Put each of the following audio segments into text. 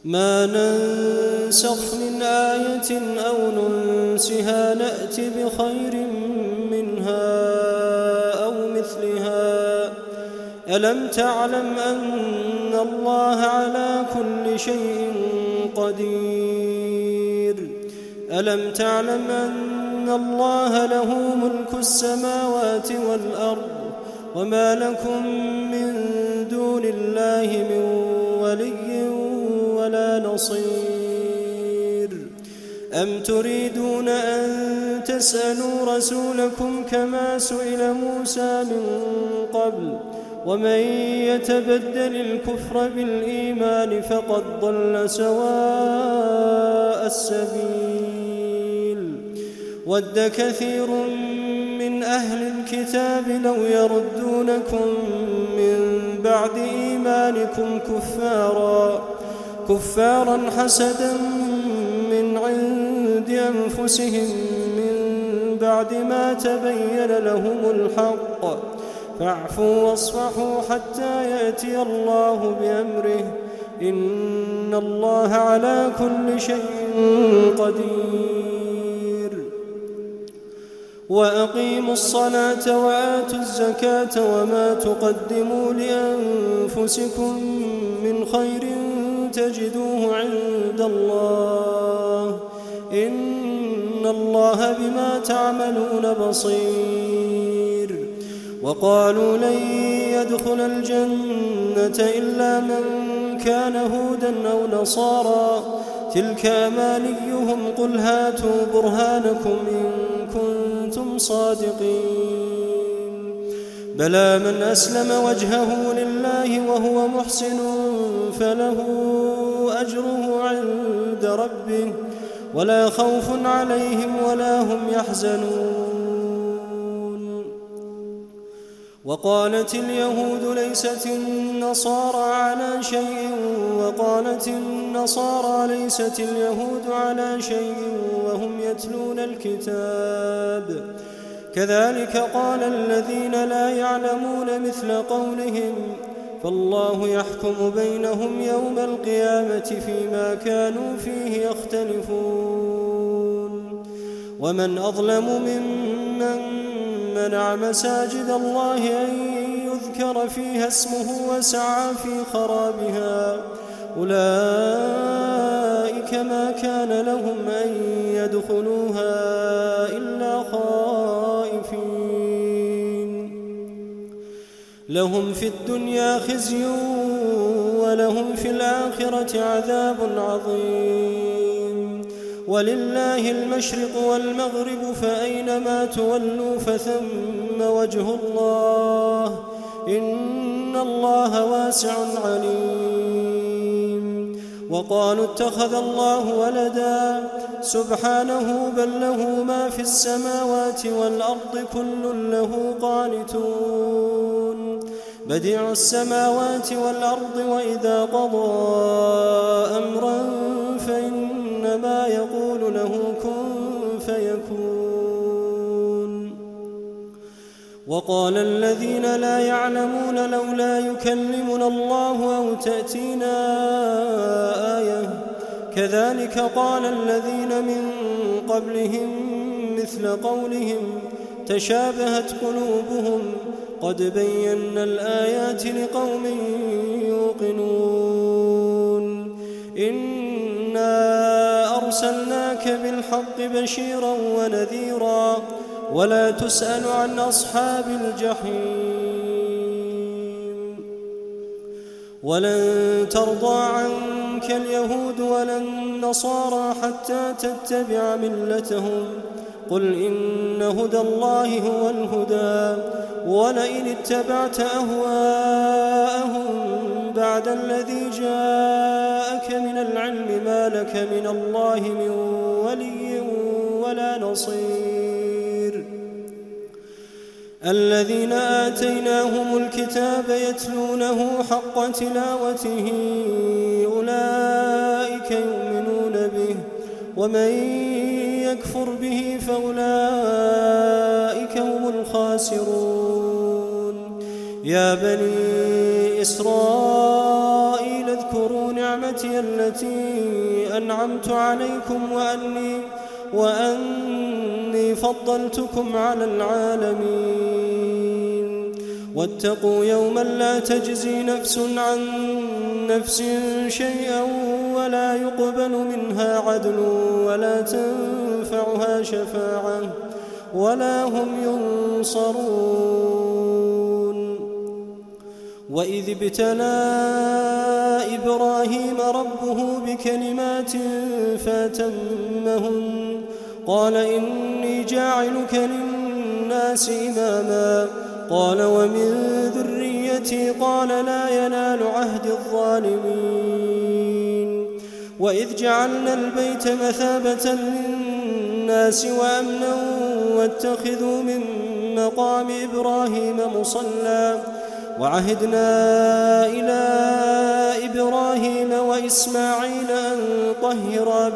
ما ننسخ من آية أو ننسها نأت بخير منها أو مثلها. ألم تعلم أن الله على كل شيء قدير؟ ألم تعلم أن الله له ملك السماوات والأرض وما لكم من دون الله من ولي ولا نصير؟ أم تريدون أن تسألوا رسولكم كما سئل موسى من قبل؟ ومن يتبدل الكفر بالإيمان فقد ضل سواء السبيل. ود كثير من أهل الكتاب لو يردونكم من بعد إيمانكم كفارا حسدا من عند أنفسهم من بعد ما تبين لهم الحق، فاعفوا واصفحوا حتى يأتي الله بأمره، إن الله على كل شيء قدير. وأقيموا الصلاة وآتوا الزكاة وما تقدموا لأنفسكم من خير تجدوه عند الله، إن الله بما تعملون بصير. وقالوا لن يدخل الجنة إلا من كان هودا أو نصارى تلك أمانيهم قل هاتوا برهانكم إن كنتم صادقين. بلى من أسلم وجهه لله وهو محسن فله أجره عند ربه ولا خوف عليهم ولا هم يحزنون. وقالت اليهود ليست النصارى على شيء وقالت النصارى ليست اليهود على شيء وهم يتلون الكتاب، كذلك قال الذين لا يعلمون مثل قولهم، فالله يحكم بينهم يوم القيامة فيما كانوا فيه يختلفون. ومن أظلم ممن منع مساجد الله أن يذكر فيها اسمه وسعى في خرابها، أولئك ما كان لهم أن يدخلوها إلا خائفين، لهم في الدنيا خزي ولهم في الآخرة عذاب عظيم. ولله المشرق والمغرب فأينما تولوا فثم وجه الله، إن الله واسع عليم. وقالوا اتخذ الله ولدا سبحانه بل له ما في السماوات والأرض كل له قانتون، بديع السماوات والأرض وإذا قضى أمرا فإنما يقول له كن فيكون. وقال الذين لا يعلمون لولا يكلمنا الله أو تأتينا آية، كذلك قال الذين من قبلهم مثل قولهم تشابهت قلوبهم قد بينا الآيات لقوم يوقنون. إنا أرسلناك بالحق بشيرا ونذيرا ولا تسأل عن أصحاب الجحيم. ولن ترضى عنك اليهود ولا النصارى حتى تتبع ملتهم، قل إن هدى الله هو الهدى، ولئن اتبعت أهواءهم بعد الذي جاءك من العلم ما لك من الله من ولي ولا نصير. الذين آتيناهم الكتاب يتلونه حق تلاوته أولئك يؤمنون به، ومن يكفر به فأولئك هم الخاسرون. يا بني إسرائيل اذكروا نعمتي نعمتي التي أنعمت عليكم وأني فضلتكم على العالمين. واتقوا يوما لا تجزي نفس عن نفس شيئا ولا يقبل منها عدل ولا تنفعها شفاعة ولا هم ينصرون. وإذ ابتلى إبراهيم ربه بكلمات فأتمهن قال إني جاعلك للناس إماما قال ومن ذريتي قال لا ينال عهد الظالمين. وإذ جعلنا البيت مثابة للناس وأمنا واتخذوا من مقام إبراهيم مصلى وعهدنا إلى إبراهيم وإسماعيل أن طهرا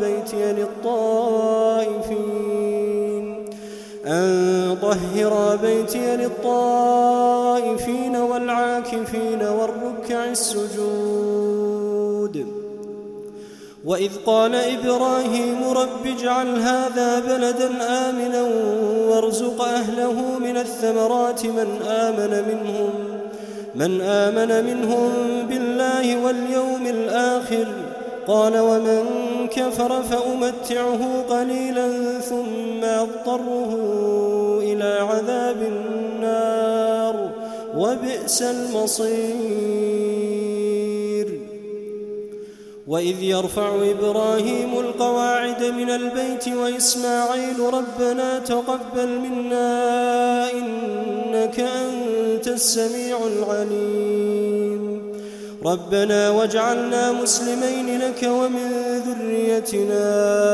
بيتي للطائفين والعاكفين والركع السجود. وإذ قال إبراهيم رب اجعل هذا بلدا آمنا وارزق أهله من الثمرات من آمن منهم بالله واليوم الآخر قال ومن كفر فأمتعه قليلا ثم أضطره إلى عذاب النار وبئس المصير. وإذ يرفع إبراهيم القواعد من البيت وإسماعيل ربنا تقبل منا إنك أنت السميع العليم ربنا واجعلنا مسلمين لك ومن ذريتنا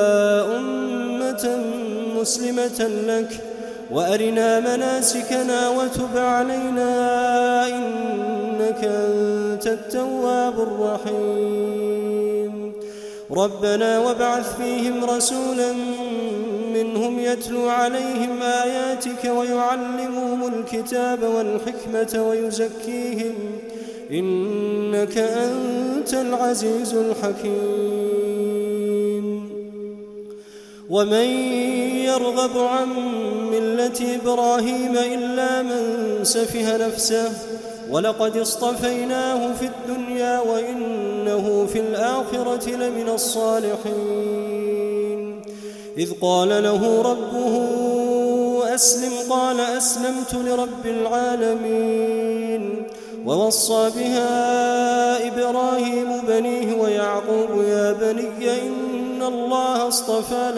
أمة مسلمة لك وأرنا مناسكنا وتب علينا إنك أنت التواب الرحيم ربنا وابعث فيهم رسولا منهم يتلو عليهم آياتك ويعلمهم الكتاب والحكمة ويزكيهم إنك أنت العزيز الحكيم. ومن يرغب عن ملة إبراهيم إلا من سفه نفسه ولقد اصطفيناه في الدنيا وإنه في الآخرة لمن الصالحين. إذ قال له ربه أسلم قال أسلمت لرب العالمين ووصى بها إبراهيم بنيه ويعقوب يا بني إن الله اصطفى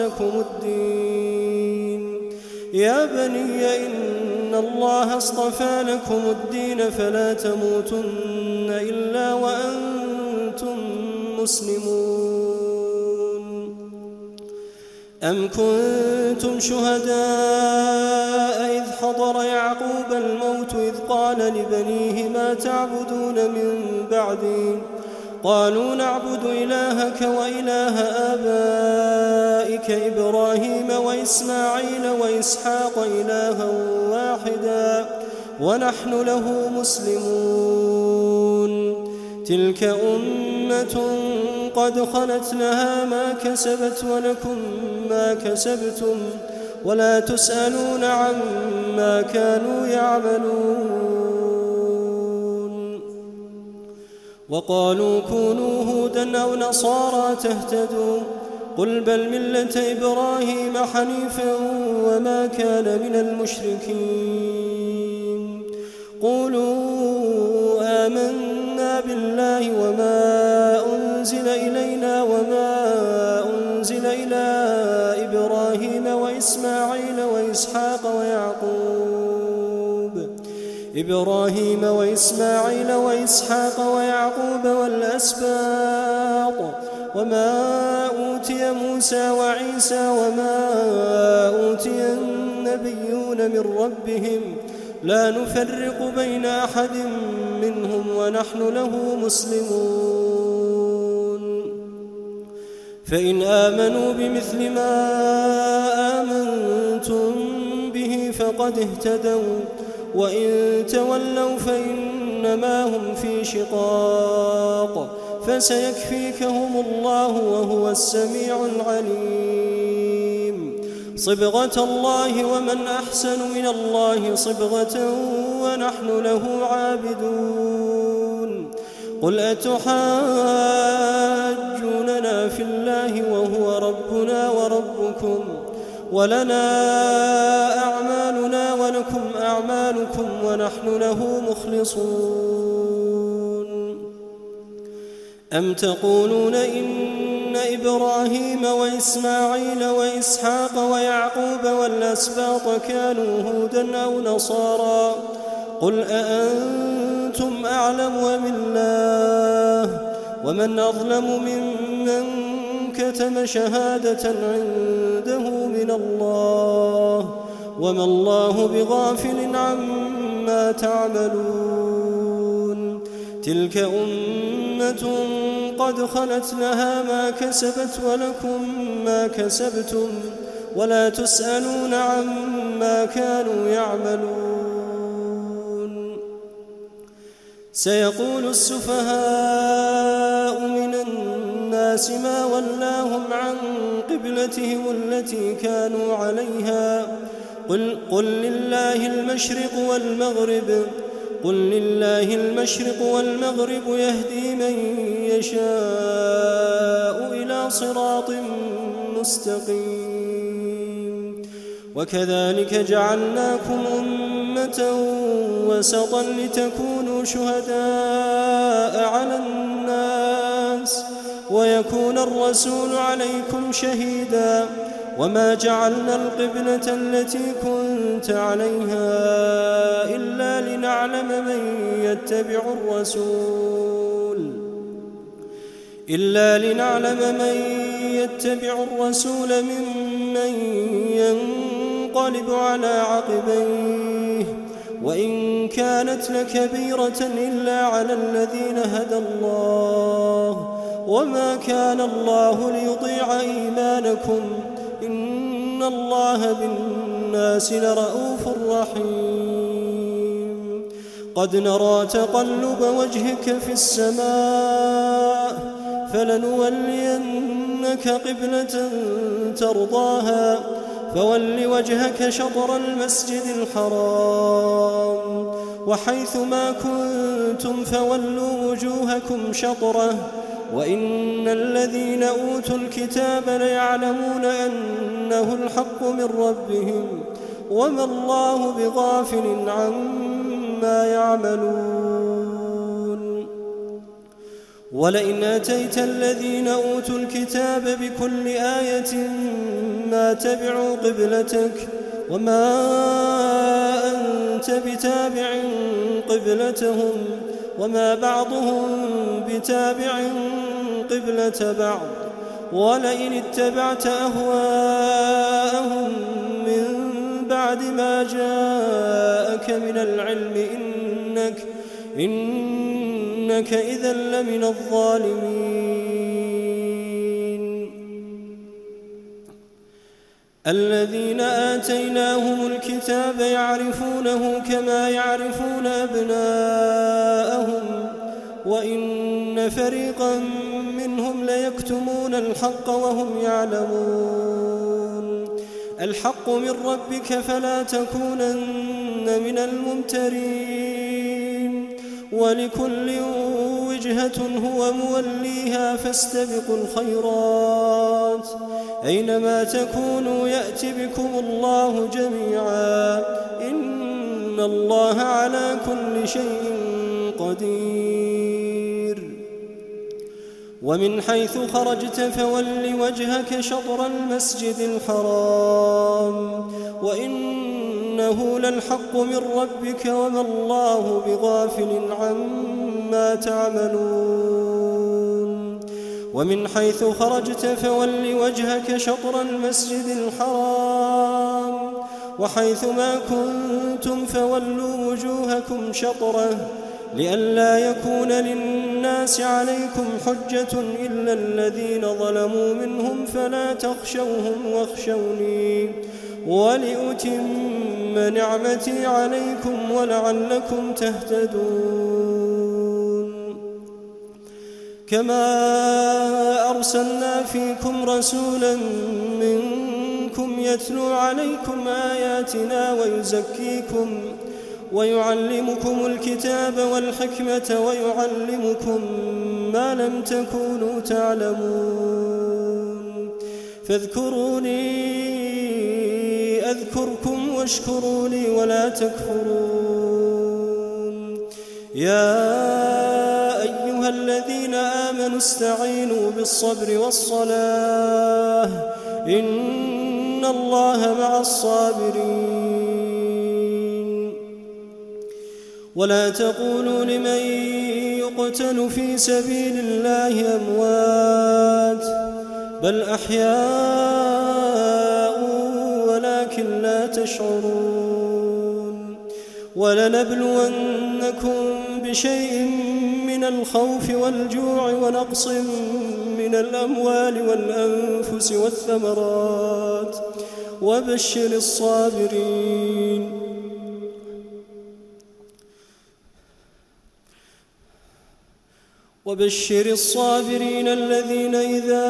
لكم الدين فلا تموتن إلا وأنتم مسلمون. أم كنتم شهداء إذ حضر يعقوب الموت إذ قال لبنيه ما تعبدون من بعدي قالوا نعبد إلهك وإله آبائك إبراهيم وإسماعيل وإسحاق إلها واحدا ونحن له مسلمون. تلك أمة قد خلت لها ما كسبت ولكم ما كسبتم ولا تسألون عما كانوا يعملون. وقالوا كونوا هودا أو نصارى تهتدوا قل بل ملة إبراهيم حنيفا وما كان من المشركين. قولوا آمنا بالله وما أنزل إلينا وما أنزل إلى إبراهيم وإسماعيل وإسحاق ويعقوب والأسباط وما أوتي موسى وعيسى وما أوتي النبيون من ربهم لا نفرق بين أحد منهم ونحن له مسلمون. فإن آمنوا بمثل ما آمنتم به فقد اهتدوا وإن تولوا فإنما هم في شقاق فسيكفيكهم الله وهو السميع العليم. صبغة الله ومن أحسن من الله صبغة ونحن له عابدون. قل أتحاجوننا في الله وهو ربنا وربكم ولنا أعمالنا ولكم أعمالكم ونحن له مخلصون. أم تقولون إن إبراهيم وإسماعيل وإسحاق ويعقوب والأسباط كانوا هودا أو نصارى؟ قل أأنتم أعلم أم الله؟ ومن أظلم ممن كتم شهادة عنده من الله وما الله بغافل عما تعملون. تلك أمة قد خلت لها ما كسبت ولكم ما كسبتم ولا تسألون عما كانوا يعملون. سيقول السفهاء من الناس ما ولاهم عن قبلتهم التي كانوا عليها قل لله المشرق والمغرب يهدي من يشاء إلى صراط مستقيم. وكذلك جعلناكم أمة وسطا لتكونوا شهداء على الناس ويكون الرسول عليكم شهيدا. وما جعلنا القبلة التي كنت عليها إلا لنعلم من يتبع الرسول ممن ينقلب على عقبيه وإن كانت لكبيرة إلا على الذين هدى الله وما كان الله ليضيع إيمانكم إن الله بالناس لرءوف رحيم. قد نرى تقلب وجهك في السماء فلنولينك قبلة ترضاها فول وجهك شطر المسجد الحرام وحيث ما كنتم فولوا وجوهكم شطره وإن الذين أوتوا الكتاب ليعلمون أنه الحق من ربهم وما الله بغافل عما يعملون. ولئن أتيت الذين أوتوا الكتاب بكل آية ما تبعوا قبلتك وما أنت بتابع قبلتهم وما بعضهم بتابع قبلة بعض. ولئن اتبعت أهواءهم من بعد ما جاءك من العلم إنك إذا لمن الظالمين. الذين آتيناهم الكتاب يعرفونه كما يعرفون أبناءهم وإن فريقا منهم ليكتمون الحق وهم يعلمون. الحق من ربك فلا تكونن من الممترين ولكل وجهة هو موليها فاستبقوا الخيرات أينما تكونوا يأت بكم الله جميعا إن الله على كل شيء قدير. ومن حيث خرجت فول وجهك شطر المسجد الحرام وإنه للحق من ربك وما الله بغافل عما تعملون. ومن حيث خرجت فول وجهك شطر المسجد الحرام وحيث ما كنتم فولوا وجوهكم شطره لئلا يكون للناس عليكم حجة إلا الذين ظلموا منهم فلا تخشوهم واخشوني ولأتم نعمتي عليكم ولعلكم تهتدون. كما أرسلنا فيكم رسولا منكم يتلو عليكم آياتنا ويزكيكم ويعلمكم الكتاب والحكمة ويعلمكم ما لم تكونوا تعلمون فاذكروني أذكركم واشكروا لي ولا تكفرون. يا أيها الذين آمنوا استعينوا بالصبر والصلاة إن الله مع الصابرين. ولا تقولوا لمن يقتل في سبيل الله أموات بل أحياء ولكن لا تشعرون. ولنبلونكم بشيء من الخوف والجوع ونقص من الأموال والأنفس والثمرات وبشر الصابرين. وبشر الصابرين الذين إذا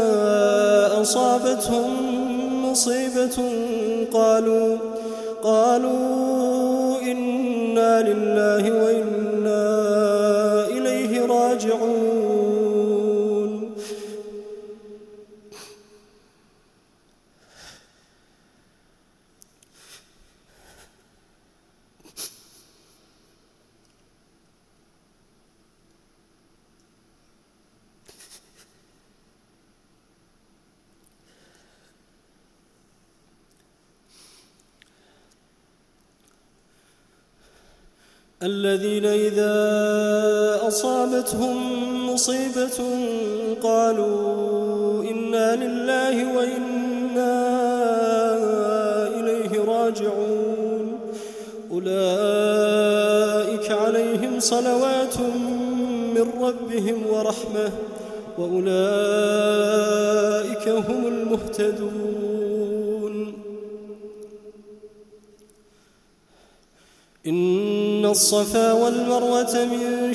أصابتهم مصيبة قالوا إنا لله وإنا إليه راجعون. الذين إذا أصابتهم مصيبة قالوا إنا لله وإنا إليه راجعون أولئك عليهم صلوات من ربهم ورحمة وأولئك هم المهتدون. إن الصفا والمروة من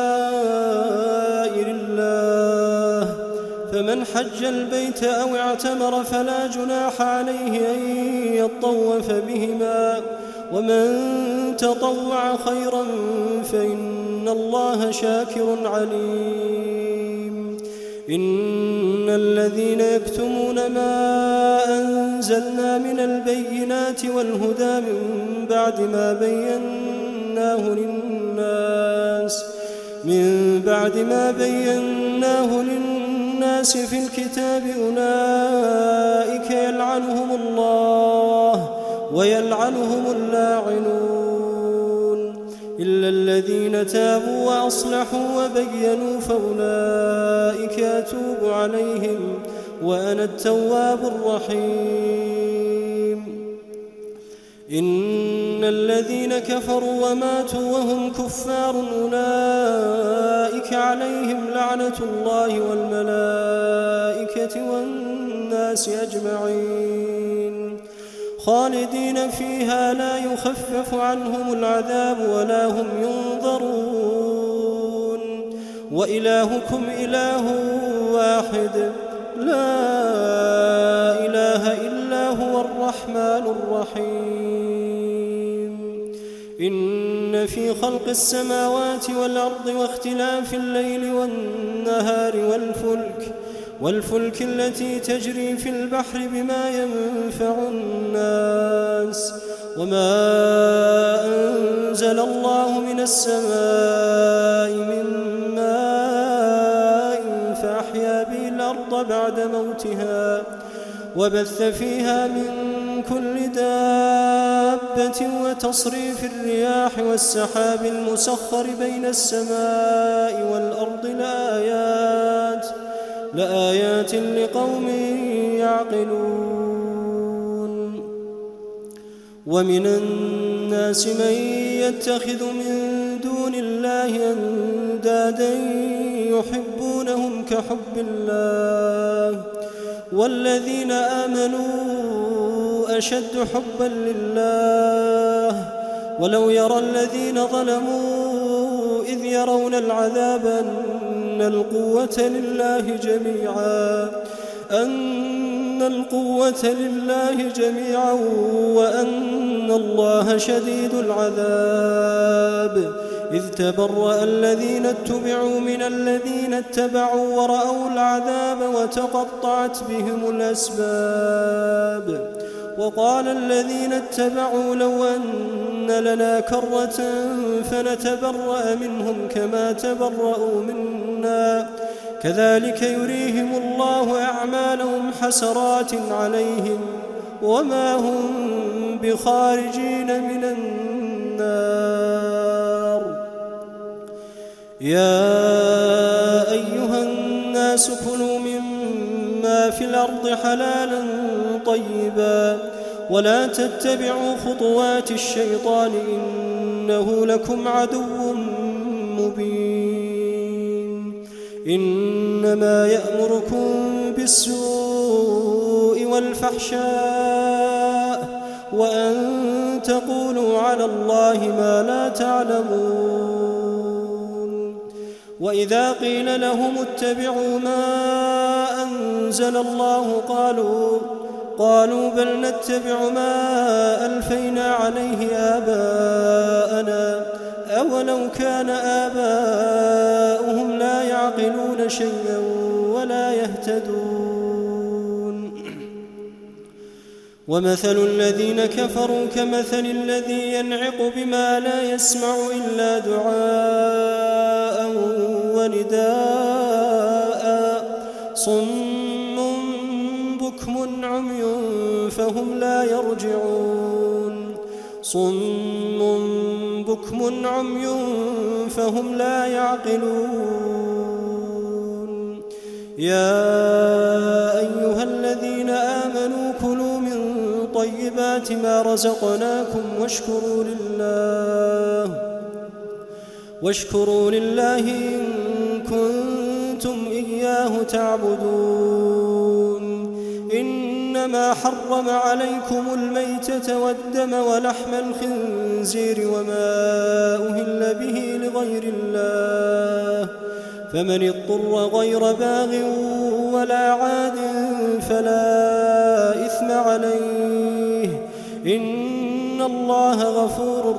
شعائر الله فمن حج البيت أو اعتمر فلا جناح عليه أن يطوف بهما ومن تطوع خيرا فإن الله شاكر عليم. إن الذين يكتمون ما أنزلنا من البينات والهدى من بعد ما بيناه للناس في الكتاب أولئك يلعنهم الله ويلعنهم اللاعنون إلا الذين تابوا وأصلحوا وبينوا فأولئك أتوب عليهم وأنا التواب الرحيم. إن الذين كفروا وماتوا وهم كفار أولئك عليهم لعنة الله والملائكة والناس أجمعين خالدين فيها لا يخفف عنهم العذاب ولا هم ينظرون. وإلهكم إله واحد لا إله إلا هو الرحمن الرحيم. إن في خلق السماوات والأرض واختلاف الليل والنهار والفلك التي تجري في البحر بما ينفع الناس وما أنزل الله من السماء من ماء فأحيا به الأرض بعد موتها وبث فيها من كل دابة وتصريف الرياح والسحاب المسخر بين السماء والأرض لآيات لقوم يعقلون. ومن الناس من يتخذ من دون الله أندادا يحبونهم كحب الله والذين آمنوا أشد حبا لله ولو يرى الذين ظلموا إذ يرون العذاب أن القوة لله جميعا وأن الله شديد العذاب. إذ تبرأ الذين اتبعوا من الذين اتبعوا ورأوا العذاب وتقطعت بهم الأسباب. وقال الذين اتبعوا لو أن لنا كرة فنتبرأ منهم كما تبرأوا منا كذلك يريهم الله أعمالهم حسرات عليهم وما هم بخارجين من النار. يا أيها الناس كلوا مما في الأرض حلالا طيبا ولا تتبعوا خطوات الشيطان إنه لكم عدو مبين. إنما يأمركم بالسوء والفحشاء وأن تقولوا على الله ما لا تعلمون. وإذا قيل لهم اتبعوا ما أنزل الله قالوا بل نتبع ما ألفينا عليه آباءنا أولو كان آباؤهم لا يعقلون شيئا ولا يهتدون. ومثل الذين كفروا كمثل الذي ينعق بما لا يسمع إلا دعاء ونداء صم بكم عمي فهم لا يرجعون. بكم عمي فهم لا يعقلون. يا أيها الذين آمنوا كلوا من طيبات ما رزقناكم واشكروا لله إن كنتم إياه تعبدون. إنما حرم عليكم الميتة والدم ولحم الخنزير وما أهل به لغير الله فمن اضطر غير باغ ولا عاد فلا إثم عليه إن الله غفور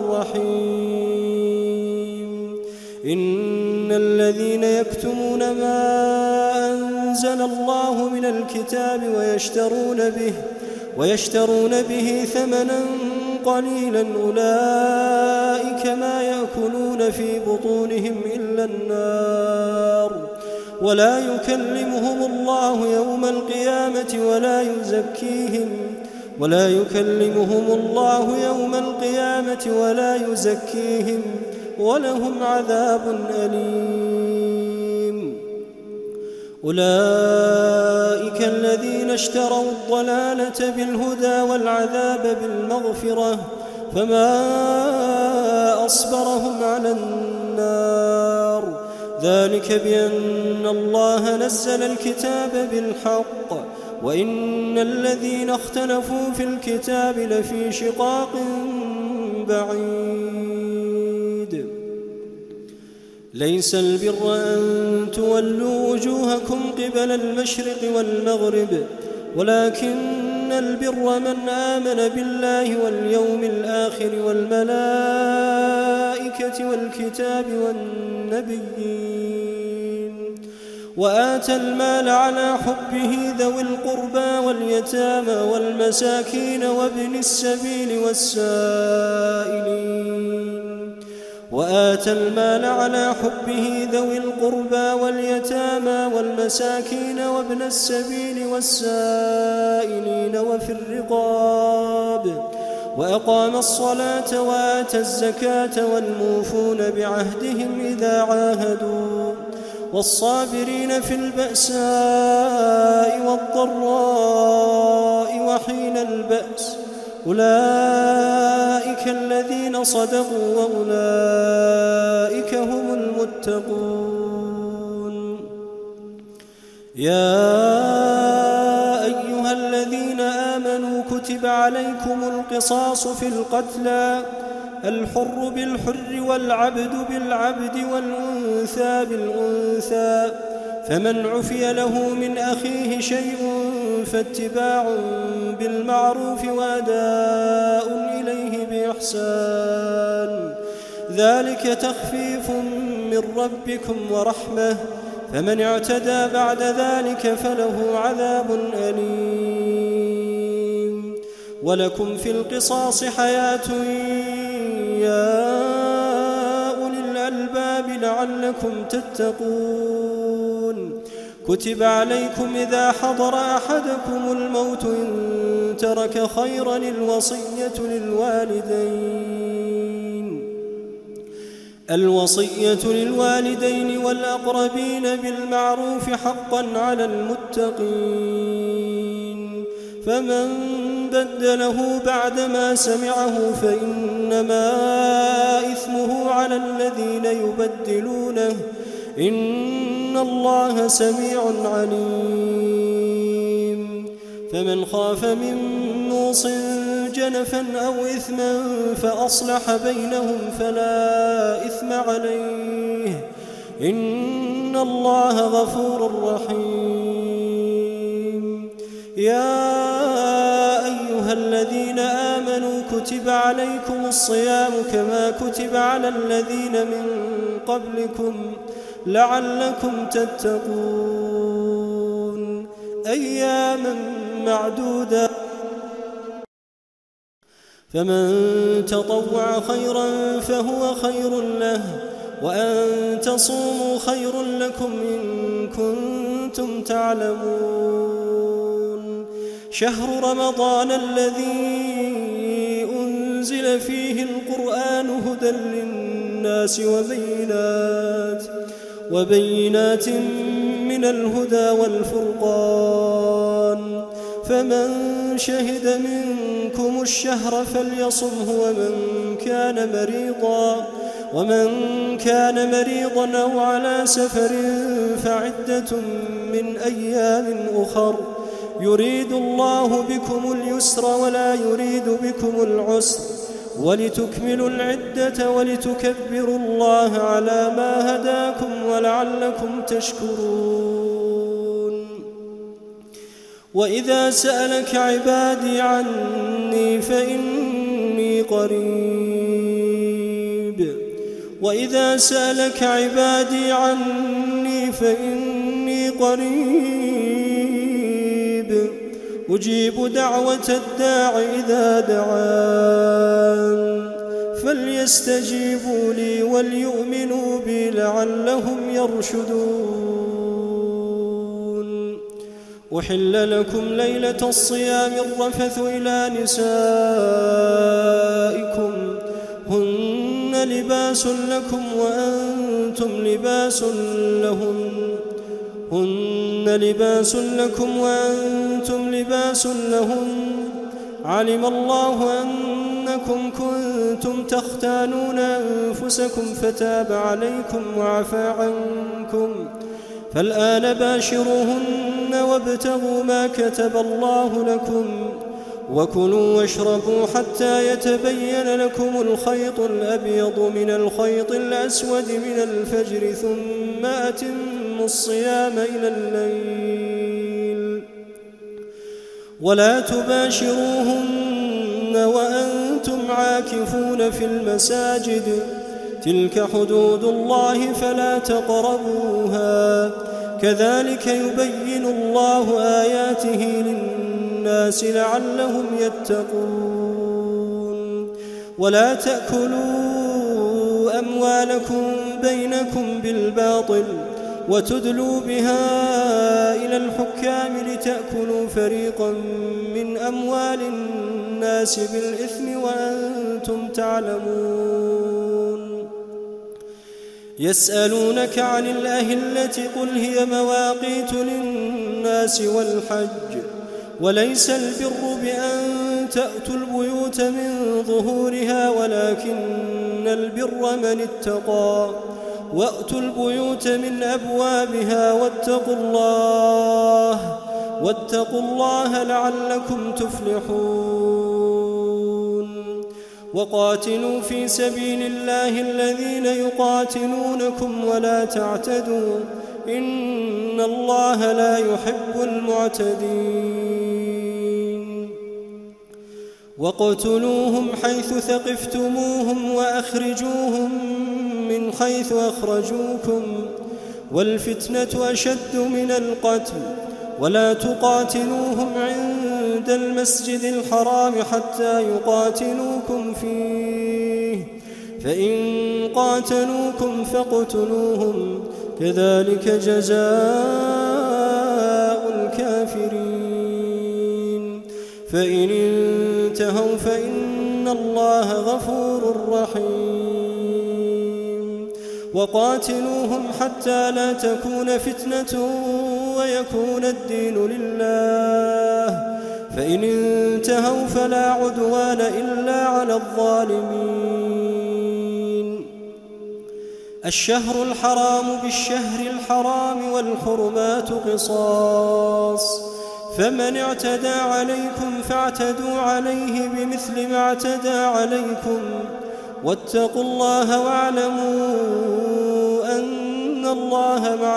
رحيم. إن الذين يكتمون ما أنزل الله من الكتاب ويشترون به ثمنا قليلا أولئك ما يأكلون في بطونهم إلا النار ولا يكلمهم الله يوم القيامة ولا يزكيهم ولهم عذاب أليم. أولئك الذين اشتروا الضلالة بالهدى والعذاب بالمغفرة فما أصبرهم على النار ذلك بأن الله نزل الكتاب بالحق وإن الذين اختلفوا في الكتاب لفي شقاق بعيد. ليس البر أن تولوا وجوهكم قبل المشرق والمغرب ولكن البر من آمن بالله واليوم الآخر والملائكة والكتاب والنبيين وآتى المال على حبه ذوي القربى واليتامى والمساكين وابن السبيل والسائلين وفي الرقاب وأقام الصلاة وآتى الزكاة والموفون بعهدهم إذا عاهدوا والصابرين في البأساء والضراء وحين البأس أولئك الذين صدقوا وأولئك هم المتقون. يا أيها الذين آمنوا كتب عليكم القصاص في القتلى الحر بالحر والعبد بالعبد والأنثى الأنثى بالأنثى، فمن عفي له من أخيه شيء فاتباع بالمعروف وأداء إليه بإحسان، ذلك تخفيف من ربكم ورحمة، فمن اعتدى بعد ذلك فله عذاب أليم. ولكم في القصاص حياة يا أولي الألباب لعلكم تتقون. كتب عليكم إذا حضر أحدكم الموت إن ترك خيرا الوصية للوالدين والأقربين بالمعروف حقا على المتقين، فمن بدله بعدما سمعه فإنما إثمه على الذين يبدلونه، إن الله سميع عليم. فمن خاف من موص جنفا أو إثما فأصلح بينهم فلا إثم عليه، إن الله غفور رحيم. يا أيها الذين آمنوا كتب عليكم الصيام كما كتب على الذين من قبلكم لعلكم تتقون، أياما معدودة، فمن تطوع خيرا فهو خير له، وأن تصوموا خير لكم إن كنتم تعلمون. شهر رمضان الذي أنزل فيه القرآن هدى للناس وبينات من الهدى والفرقان، فمن شهد منكم الشهر فليصمه، ومن كان مريضا أو على سفر فعدة من أيام أخر، يريد الله بكم اليسر ولا يريد بكم العسر، ولتكملوا العدة ولتكبروا الله على ما هداكم ولعلكم تشكرون. وإذا سألك عبادي عني فإني قريب أجيب دعوة الداع إذا دعان، فليستجيبوا لي وليؤمنوا بي لعلهم يرشدون. أحل لكم ليلة الصيام الرفث إلى نسائكم، هن لباس لكم وأنتم لباس لهن، علم الله أنكم كنتم تختانون أنفسكم فتاب عليكم وعفى عنكم، فالآن باشروهن وابتغوا ما كتب الله لكم، وكلوا واشربوا حتى يتبين لكم الخيط الأبيض من الخيط الأسود من الفجر، ثم أتموا الصيام إلى الليل، ولا تباشروهن وأنتم عاكفون في المساجد، تلك حدود الله فلا تقربوها، كذلك يبين الله آياته للناس لعلهم يتقون. ولا تأكلوا أموالكم بينكم بالباطل وتدلوا بها إلى الحكام لتأكلوا فريقا من أموال الناس بالإثم وأنتم تعلمون. يسألونك عن الأهلة قل هي مواقيت للناس والحج، وليس البر بأن تأتوا البيوت من ظهورها ولكن البر من اتقى، وأتوا البيوت من أبوابها واتقوا الله لعلكم تفلحون. وقاتلوا في سبيل الله الذين يقاتلونكم ولا تعتدوا إن الله لا يحب المعتدين واقتلوهم حيث ثقفتموهم وأخرجوهم من حيث أخرجوكم والفتنة أشد من القتل ولا تقاتلوهم عند المسجد الحرام حتى يقاتلوكم فيه فإن قاتلوكم فاقتلوهم كذلك جزاء الكافرين فإن انتهوا فإن الله غفور رحيم وقاتلوهم حتى لا تكون فتنة ويكون الدين لله فإن انتهوا فلا عدوان إلا على الظالمين الشهر الحرام بالشهر الحرام والحرمات قصاص فمن اعتدى عليكم فاعتدوا عليه بمثل ما اعتدى عليكم واتقوا الله واعلموا أن الله مع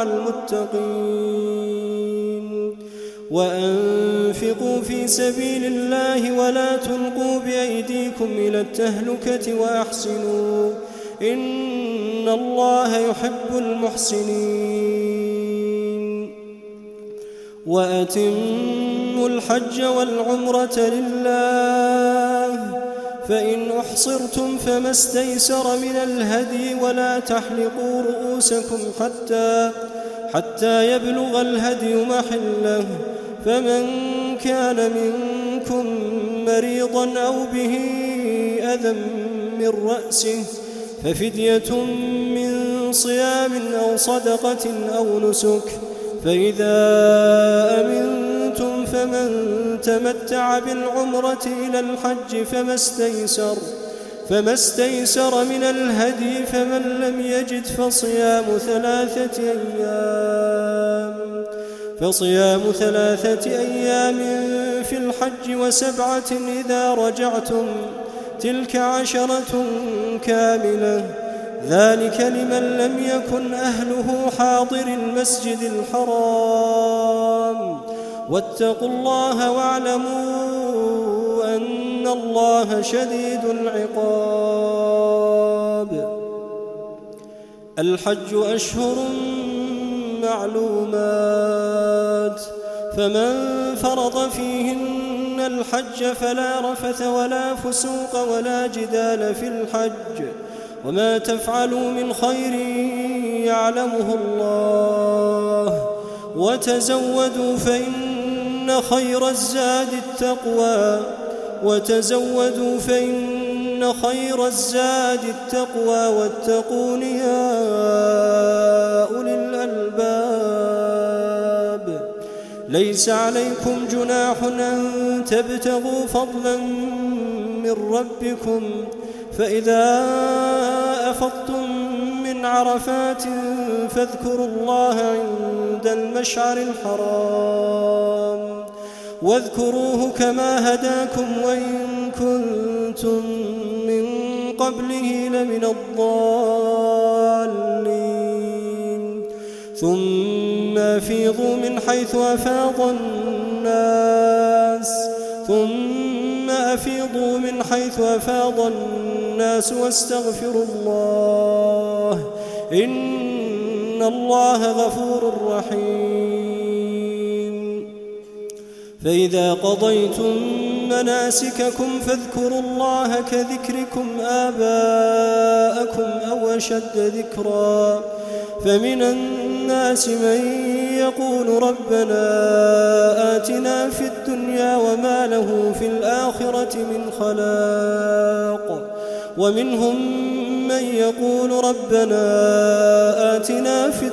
المتقين وأنفقوا في سبيل الله ولا تلقوا بأيديكم إلى التهلكة وأحسنوا إن الله يحب المحسنين وأتموا الحج والعمرة لله فإن أحصرتم فما استيسر من الهدي ولا تحلقوا رؤوسكم حتى يبلغ الهدي محله فمن كان منكم مريضا أو به أذى من رأسه ففدية من صيام أو صدقة أو نسك فإذا أمنتم فمن تمتع بالعمرة إلى الحج فما استيسر من الهدي فمن لم يجد فصيام 3 أيام في الحج و7 إذا رجعتم تلك 10 كاملة ذلك لمن لم يكن أهله حاضر المسجد الحرام واتقوا الله واعلموا أن الله شديد العقاب الحج أشهر معلومات فمن فرض فيهن الحج فلا رفث ولا فسوق ولا جدال في الحج وما تفعلوا من خير يعلمه الله وتزودوا فإن خير الزاد التقوى واتقون يا أولي الألباب ليس عليكم جناح أن تبتغوا فضلا من ربكم فإذا أفضتم من عرفات فاذكروا الله عند المشعر الحرام واذكروه كما هداكم وإن كنتم من قبله لمن الضالين ثم أفيضوا من حيث أفاض الناس واستغفروا الله إن الله غفور رحيم فإذا قضيتم مناسككم فاذكروا الله كذكركم آباءكم أو أشد ذكرا فمن الناس من يقول ربنا آتنا في الدنيا وما له في الآخرة من خلاق ومنهم من يقول ربنا آتنا في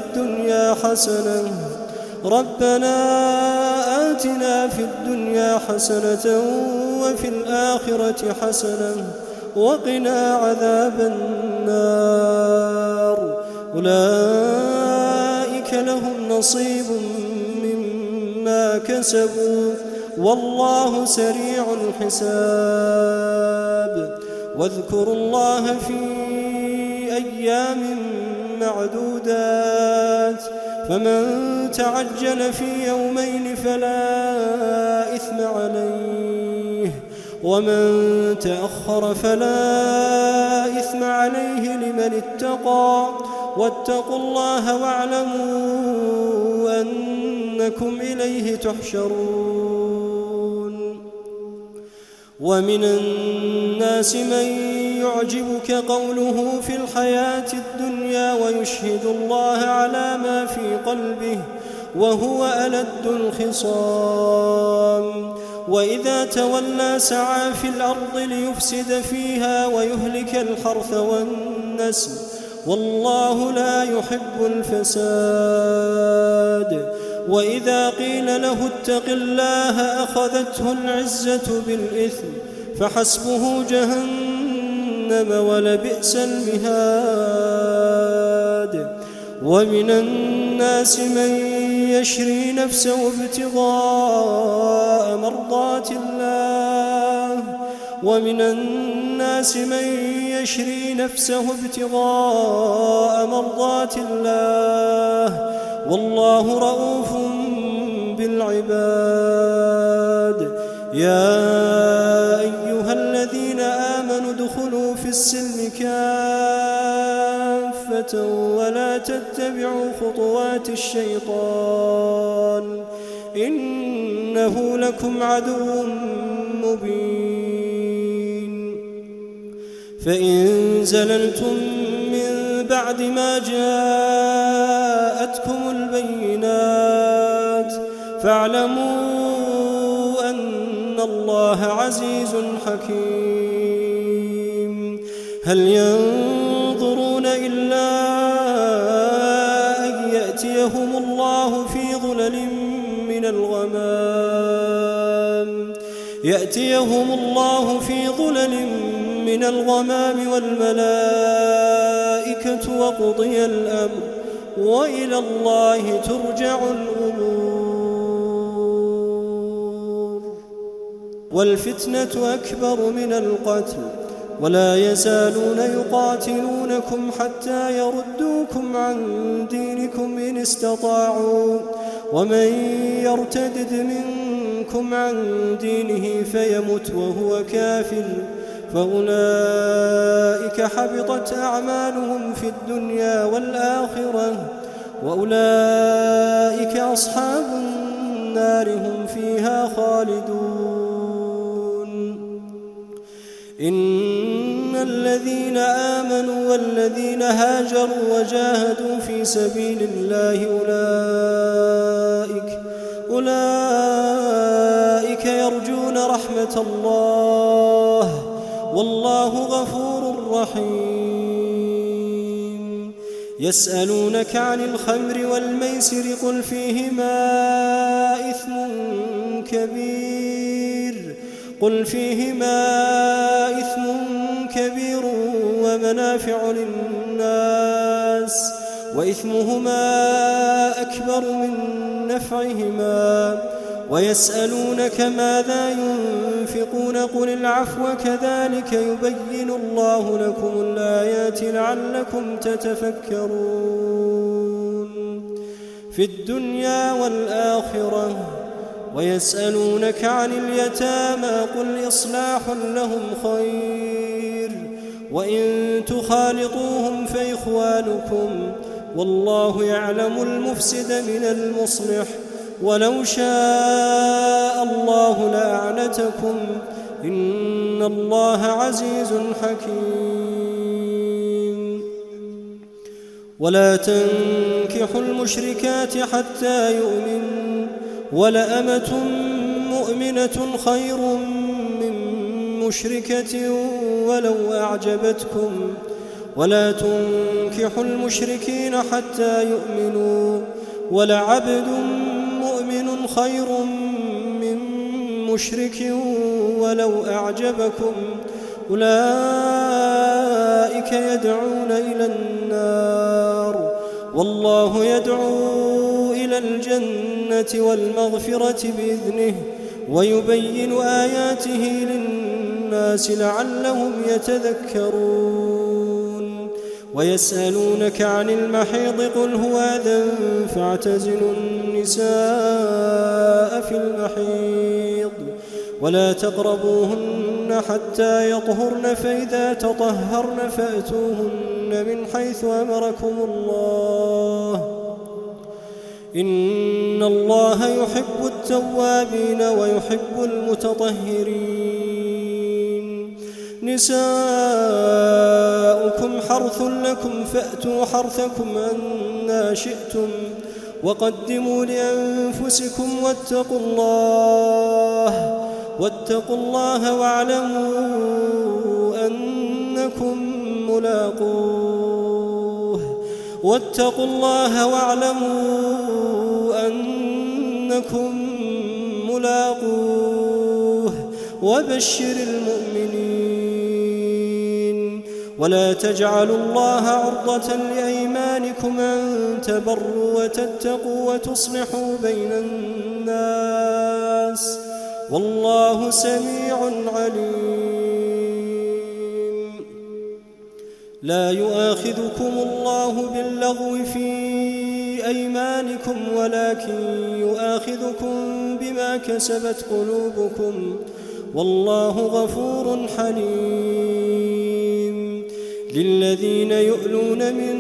الدنيا حسنة وفي الآخرة حسنة وقنا عذاب النار أولئك لهم نصيب مما كسبوا والله سريع الحساب واذكروا الله في أيام معدودات فمن تعجل في يومين فلا إثم عليه ومن تأخر فلا إثم عليه لمن اتقى واتقوا الله واعلموا أنكم إليه تحشرون. ومن الناس من يعجبك قوله في الحياة الدنيا ويشهد الله على ما في قلبه وهو ألد الخصام وإذا تولى سعى في الأرض ليفسد فيها ويهلك الحرث والنسل والله لا يحب الفساد. وإذا قيل له اتق الله أخذته العزة بالإثم فحسبه جهنم ولبئس المهاد. ومن الناس من يشري نفسه ابتغاء مرضات الله ومن الناس من يشري نفسه ابتغاء مرضات الله والله رؤوف بالعباد. يا أيها الذين آمنوا ادخلوا في السلم كافة ولا تتبعوا خطوات الشيطان إنه لكم عدو مبين. فإن زللتم من بعد ما جاءتكم البينات فاعلموا أن الله عزيز حكيم. هل ينظرون إلا أن يأتيهم الله في ظلل من الغمام والملائكة وقضي الأمر وإلى الله ترجع الأمور. والفتنة أكبر من القتل ولا يزالون يقاتلونكم حتى يردوكم عن دينكم إن استطاعوا ومن يرتدد منكم عن دينه فيمت وهو كافر فأولئك حبطت أعمالهم في الدنيا والآخرة وأولئك أصحاب النار هم فيها خالدون. إن الذين آمنوا والذين هاجروا وجاهدوا في سبيل الله أولئك يرجون رحمة الله والله غفور رحيم. يسألونك عن الخمر والميسر قل فيهما إثم كبير ومنافع للناس وإثمهما أكبر من نفعهما ويسألونك ماذا ينفقون قل العفو كذلك يبين الله لكم الآيات لعلكم تتفكرون في الدنيا والآخرة. ويسألونك عن اليتامى قل إصلاح لهم خير وإن تخالطوهم فإخوانكم والله يعلم المفسد من المصلح ولو شاء الله لأعنتكم إن الله عزيز حكيم. ولا تنكحوا المشركات حتى يؤمنوا ولأمة مؤمنة خير من مشركة ولو أعجبتكم ولا تنكحوا المشركين حتى يؤمنوا ولعبد مؤمن خير من مشرك ولو أعجبكم أولئك يدعون إلى النار والله يدعو إلى الجنة والمغفرة بإذنه ويبين آياته الناس لعلهم يتذكرون. ويسألونك عن المحيض قل هو أذى فاعتزلوا النساء في المحيض ولا تقربوهن حتى يطهرن فإذا تطهرن فأتوهن من حيث أمركم الله إن الله يحب التوابين ويحب المتطهرين. نساؤكم حرث لكم فأتوا حرثكم أنى شئتم وقدموا لأنفسكم واتقوا الله واعلموا أنكم ملاقوه وبشر المؤمنين. ولا تجعلوا الله عرضة لأيمانكم أن تبروا وتتقوا وتصلحوا بين الناس والله سميع عليم. لا يؤاخذكم الله باللغو في أيمانكم ولكن يؤاخذكم بما كسبت قلوبكم والله غفور حليم. للذين يؤلون من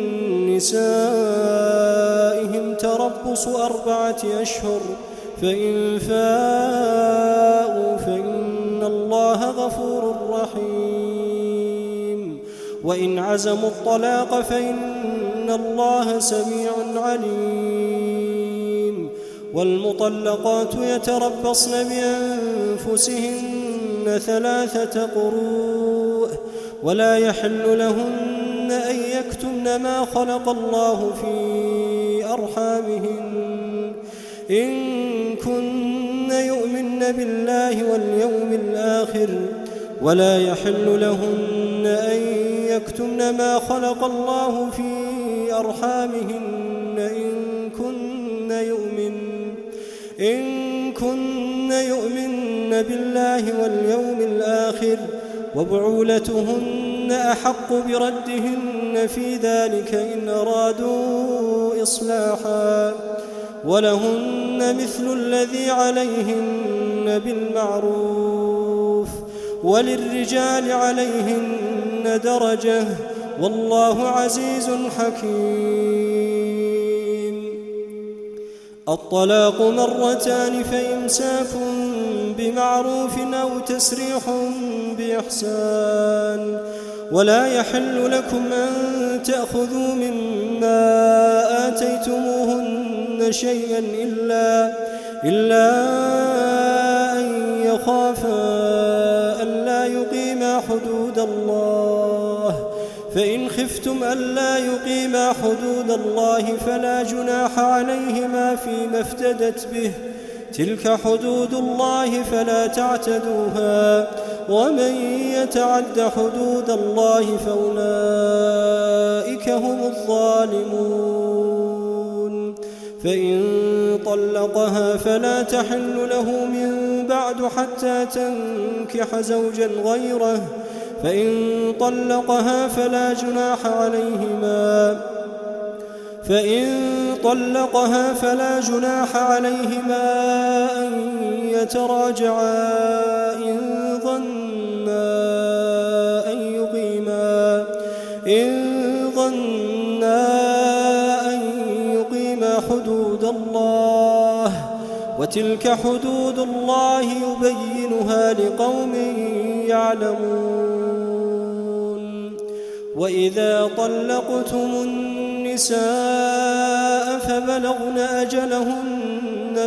نسائهم تربص 4 أشهر فإن فاءوا فإن الله غفور رحيم. وإن عزموا الطلاق فإن الله سميع عليم. والمطلقات يتربصن بأنفسهن 3 قروء ولا يحل لهن أن يكتمن ما خلق الله في أرحامهن إن كن يؤمن بالله واليوم الآخر ولا يحل لهن أن يكتمن ما خلق الله في أرحامهن إن كن يؤمن بالله واليوم الآخر وبعولتهن أحق بردهن في ذلك إن أرادوا إصلاحا ولهن مثل الذي عليهن بالمعروف وللرجال عليهن درجة والله عزيز حكيم. الطلاق 2 مرتان فإمساك بمعروف أو تسريح بإحسان ولا يحل لكم أن تأخذوا مما آتيتموهن شيئا إلا أن يخافا ألا يقيما حدود الله فإن خفتم ألا يقيما حدود الله فلا جناح عليهما فيما افتدت به تلك حدود الله فلا تعتدوها ومن يتعد حدود الله فأولئك هم الظالمون. فإن طلقها فلا تحل له من بعد حتى تنكح زوجا غيره فإن طلقها فلا جناح عليهما أن يتراجعا إن ظنا أن يقيما حدود الله وتلك حدود الله يبينها لقوم يعلمون. وإذا طلقتم النساء فبلغن أجلهن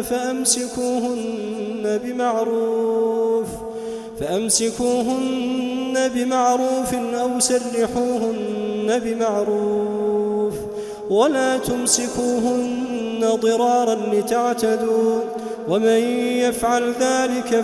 فأمسكوهن بمعروف أو سرحوهن بمعروف ولا تمسكوهن ضرارا لتعتدوا ومن يفعل ذلك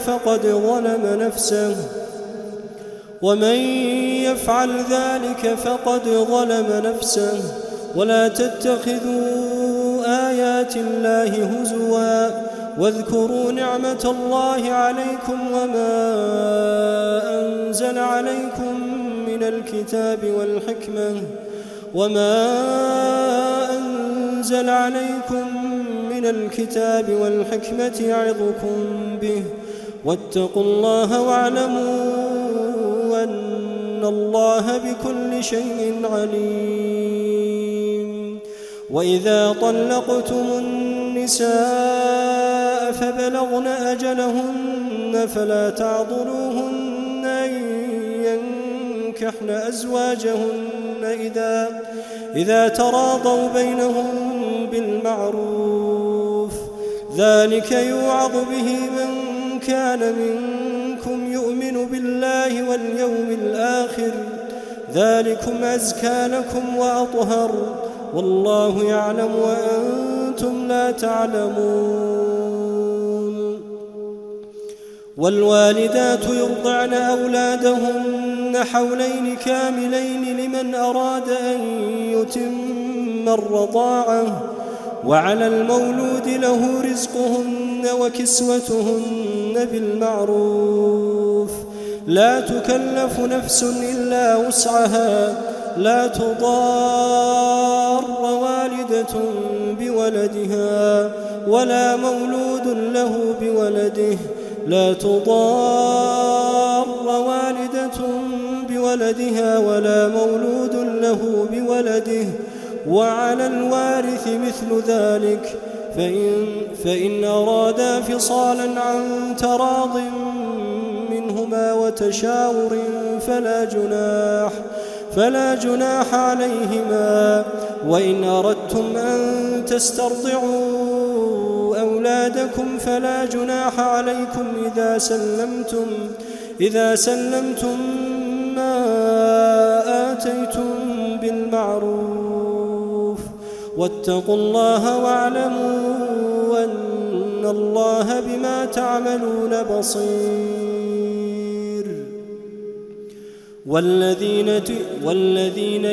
فقد ظلم نفسه ولا تتخذوا آيات الله هزوا واذكروا نعمة الله عليكم وما أنزل عليكم من الكتاب والحكمة يعظكم به واتقوا الله واعلموا أن الله بكل شيء عليم. وإذا طلقتم النساء فبلغن أجلهن فلا تعضلوهن أن ينكحن أزواجهن إذا تراضوا بينهم بالمعروف، ذلك يوعظ به من كان منكم يؤمن بالله واليوم الآخر، ذلكم أزكى لكم وأطهر، والله يعلم وأنتم لا تعلمون. والوالدات يرضعن أولادهن حولين كاملين لمن أراد أن يتم الرضاعة، وعلى المولود له رزقهن وكسوتهن بالمعروف، لا تكلف نفس إلا وسعها، لا تضار والدة بولدها ولا مولود له بولده، لا تضار والدة بولدها ولا مولود له بولده، وعلى الوارث مثل ذلك، فإن أرادا فصالا عن تراض منهما وتشاور فلا جناح عليهما. وإن أردتم أن تسترضعوا أولادكم فلا جناح عليكم إذا سلمتم ما آتيتم بالمعروف، واتقوا الله واعلموا أن الله بما تعملون بصير. والذين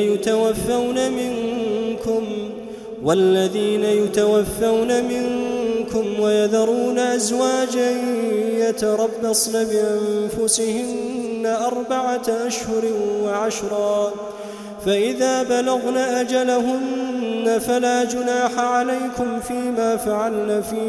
يتوفون منكم ويذرون أزواجا يتربصن بأنفسهن 4 أشهر وعشرا، فإذا بلغن أجلهن فلا جناح عليكم فيما فعلن في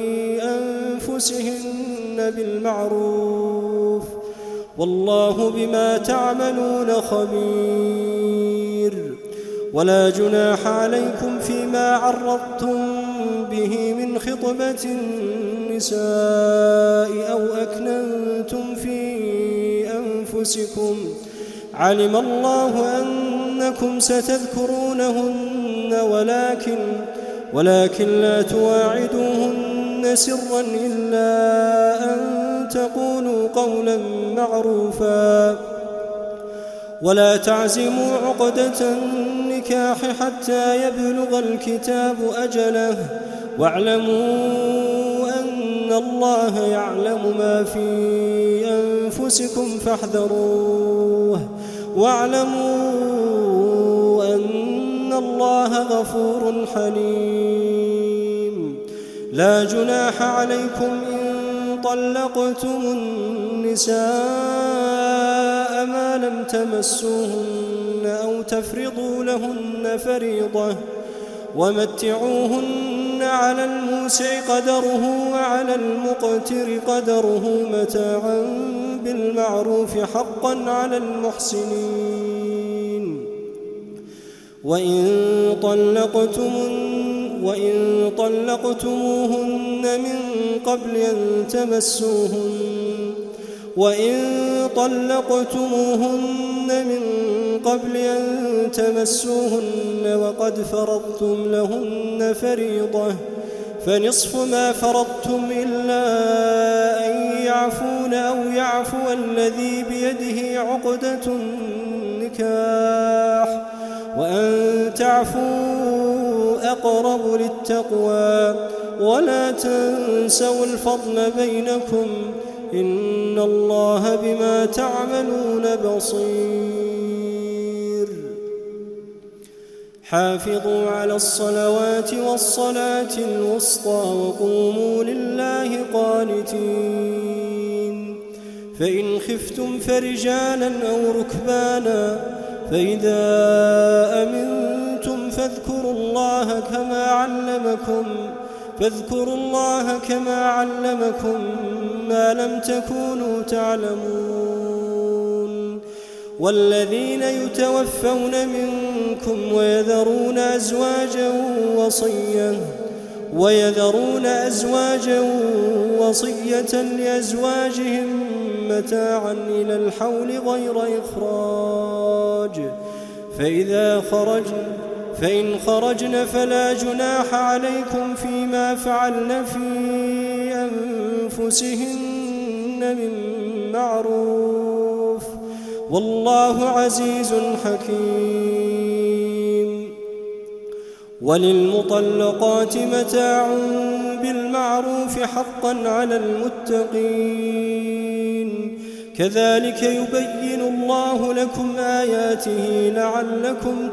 أنفسهن بالمعروف، والله بما تعملون خبير. ولا جناح عليكم فيما عرضتم به من خطبة النساء أو أكننتم في أنفسكم، علم الله أنكم ستذكرونهن ولكن لا تواعدوهن سرا إلا أن تقولوا قولا معروفا، ولا تعزموا عقدة النكاح حتى يبلغ الكتاب أجله، واعلموا أن الله يعلم ما في أنفسكم فاحذروه، واعلموا أن الله غفور حليم. لا جناح عليكم إن طلقتم النساء ما لم تمسوهن أو تفرضوا لهن فريضة، ومتعوهن على الموسع قدره وعلى المقتر قدره متاعا بالمعروف حقا على المحسنين. وإن طلقتموهن من قبل أن تمسوهن وقد فرضتم لهن فريضة، فنصف ما فرضتم إلا أن يعفون أو يعفو الذي بيده عقدة النكاح، وأن تعفوا أقرب للتقوى، ولا تنسوا الفضل بينكم، إن الله بما تعملون بصير. حافظوا على الصلوات والصلاة الوسطى وقوموا لله قانتين. فإن خفتم فرجالا أو ركبانا فإذا أمنتم فاذكروا الله كما علمكم ما لم تكونوا تعلمون. والذين يتوفون منكم ويذرون أزواجا وصية لأزواجهم متاعا إلى الحول غير إخراج، فإن خرجن فلا جناح عليكم فيما فعلن في أنفسهن من معروف، والله عزيز حكيم. وللمطلقات متاع بالمعروف حقا على المتقين، كذلك يبين الله لكم آياته لعلكم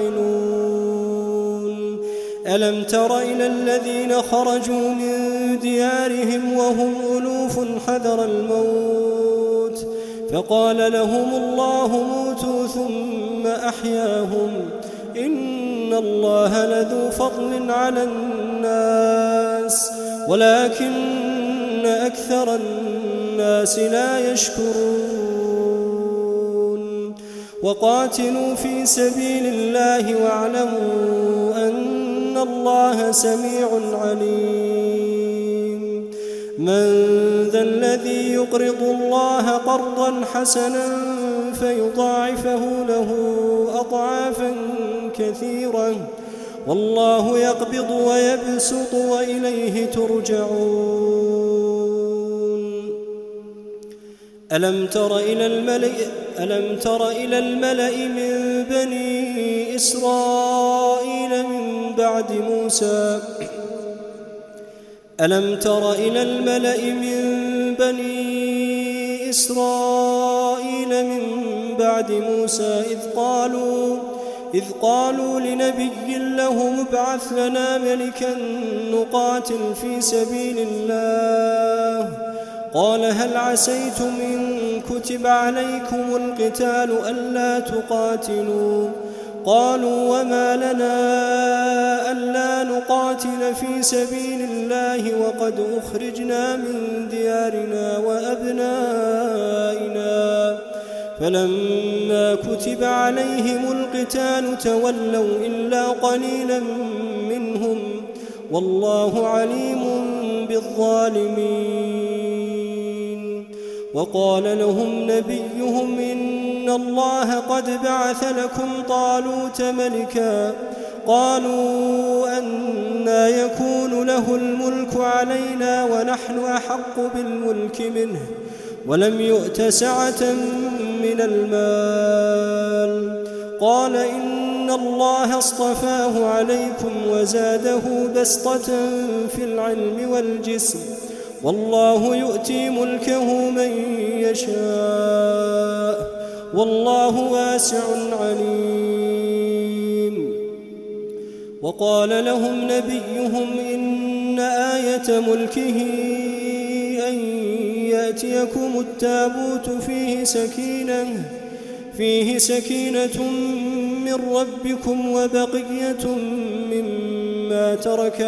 تعقلون. ألم تر إلى الذين خرجوا من ديارهم وهم ألوف حذر الموت فقال لهم الله موتوا ثم أحياهم، إن الله لذو فضل على الناس ولكن أكثر الناس لا يشكرون. وقاتلوا في سبيل الله واعلموا أن الله سميع عليم. من ذا الذي يقرض الله قرضا حسنا فيضاعفه له أضعافا كثيرة، والله يقبض ويبسط وإليه ترجعون. ألم تر إلى الملأ من بني إسرائيل من بعد موسى إذ قالوا لنبي لهم ابعث لنا ملكا نقاتل في سبيل الله، قال هل عسيتم إن كتب عليكم القتال ألا تقاتلوا؟ قالوا وما لنا ألا نقاتل في سبيل الله وقد أخرجنا من ديارنا وأبنائنا، فلما كتب عليهم القتال تولوا إلا قليلا منهم، والله عليم بالظالمين. وقال لهم نبيهم إن الله قد بعث لكم طالوت ملكا، قالوا أنى يكون له الملك علينا ونحن أحق بالملك منه ولم يؤت سعة من المال، قال إن الله اصطفاه عليكم وزاده بسطة في العلم والجسم، والله يؤتي ملكه من يشاء، والله واسع عليم. وقال لهم نبيهم إن آية ملكه أن يأتيكم التابوت فيه سكينة من ربكم وبقية مما ترك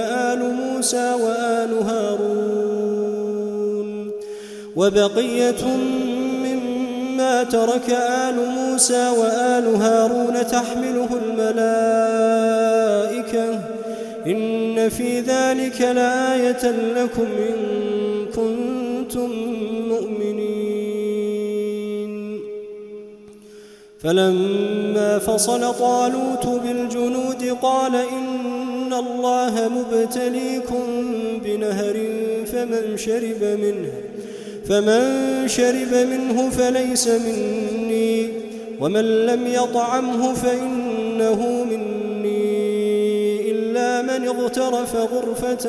آل موسى وآل هارون تحمله الملائكة، إن في ذلك لآية لكم إن كنتم مؤمنين. فلما فصل طالوت بالجنود قال إن الله مبتليكم بنهر فمن شرب منه فليس مني، ومن لم يطعمه فإنه مني إلا من اغترف غرفة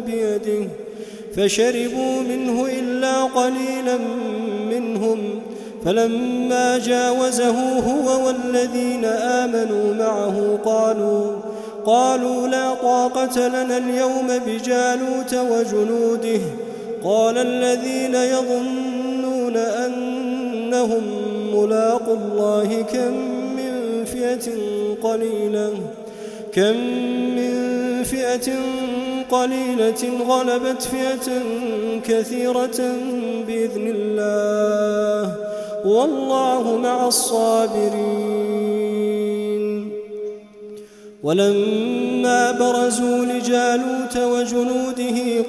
بيده، فشربوا منه إلا قليلا منهم، فلما جاوزه هو والذين آمنوا معه قالوا لا طاقة لنا اليوم بجالوت وجنوده. قال الذين يظنون أنهم ملاقو الله كم من فئة قليلة غلبت فئة كثيرة بإذن الله والله مع الصابرين. ولما برزوا لجالوت وجنوده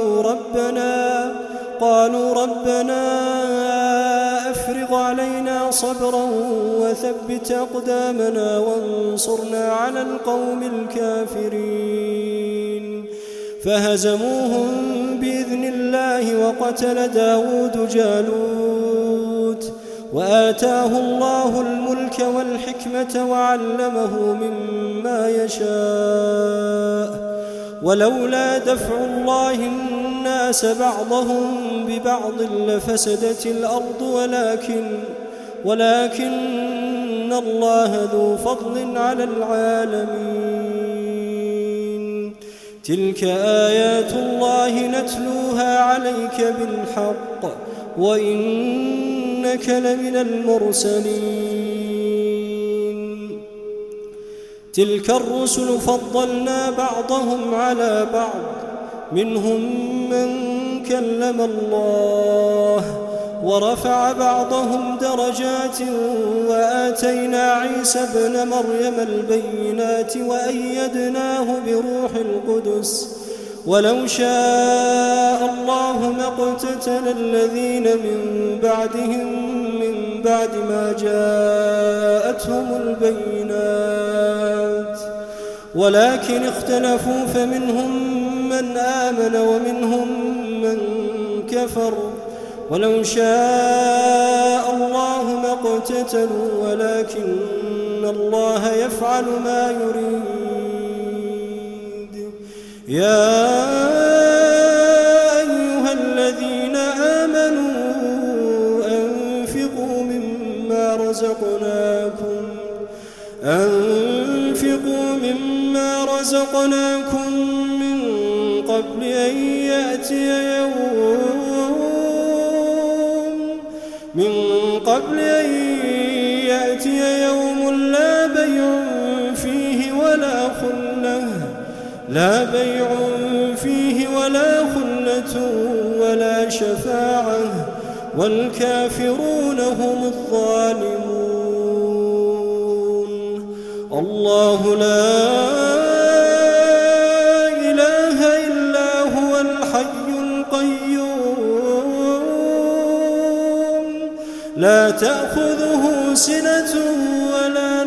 قالوا ربنا أفرغ علينا صبرا وثبت أقدامنا وانصرنا على القوم الكافرين. فهزموهم بإذن الله وقتل داود جالوت وآتاه الله الملك والحكمة وعلمه مما يشاء. ولولا دفع الله الناس بعضهم ببعض لفسدت الأرض ولكن الله ذو فضل على العالمين. تلك آيات الله نتلوها عليك بالحق وإنك لمن المرسلين. تلك الرسل فضلنا بعضهم على بعض منهم من كلم الله ورفع بعضهم درجات وآتينا عيسى ابن مريم البينات وأيدناه بروح القدس. ولو شاء الله ما اقتتل الذين من بعدهم من بعد ما جاءتهم البينات ولكن اختلفوا فمنهم من آمن ومنهم من كفر. ولو شاء الله ما اقتتلوا ولكن الله يفعل ما يريد. يا أيها الذين آمنوا أنفقوا مما رزقناكم من قبل أن يأتي يوم لا بيع فيه ولا خلة ولا شفاعة والكافرون هم الظالمون. الله لا إله إلا هو الحي القيوم لا تأخذه سنة ولا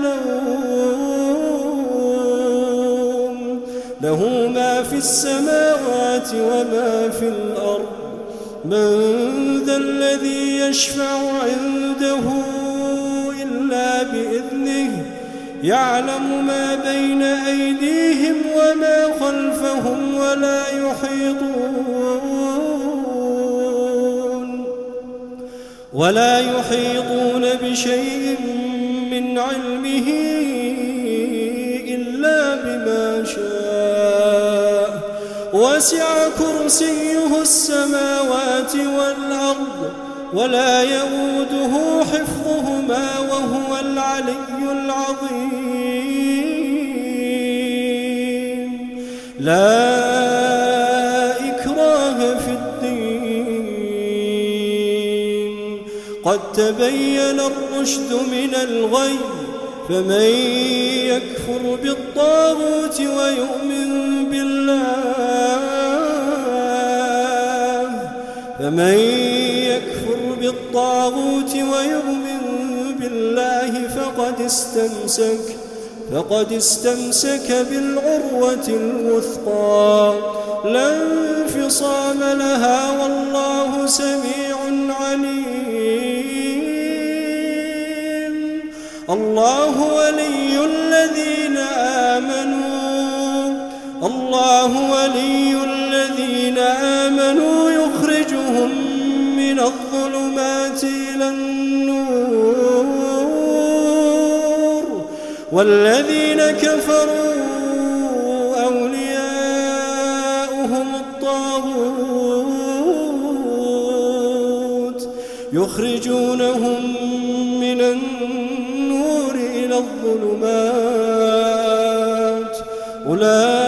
نوم له ما في السماوات وما في الأرض. من ذا الذي يشفع عنده إلا بإذنه يعلم ما بين أيديهم وما خلفهم ولا يحيطون بشيء من علمه إلا بما شاء. وسع كرسيه السماوات والأرض ولا يؤوده حفظهما وهو العلي العظيم. لا إكراه في الدين قد تبين الرشد من الغي. فمن يكفر بالطاغوت ويؤمن بالله فقد استمسك بالعروة الوثقى لا انفصام لها والله سميع عليم. الله ولي الذين آمنوا يخرجهم من الظلمات إلى النور والذين كفروا أولياؤهم الطاغوت يخرجونهم من النور إلى الظلمات أولئك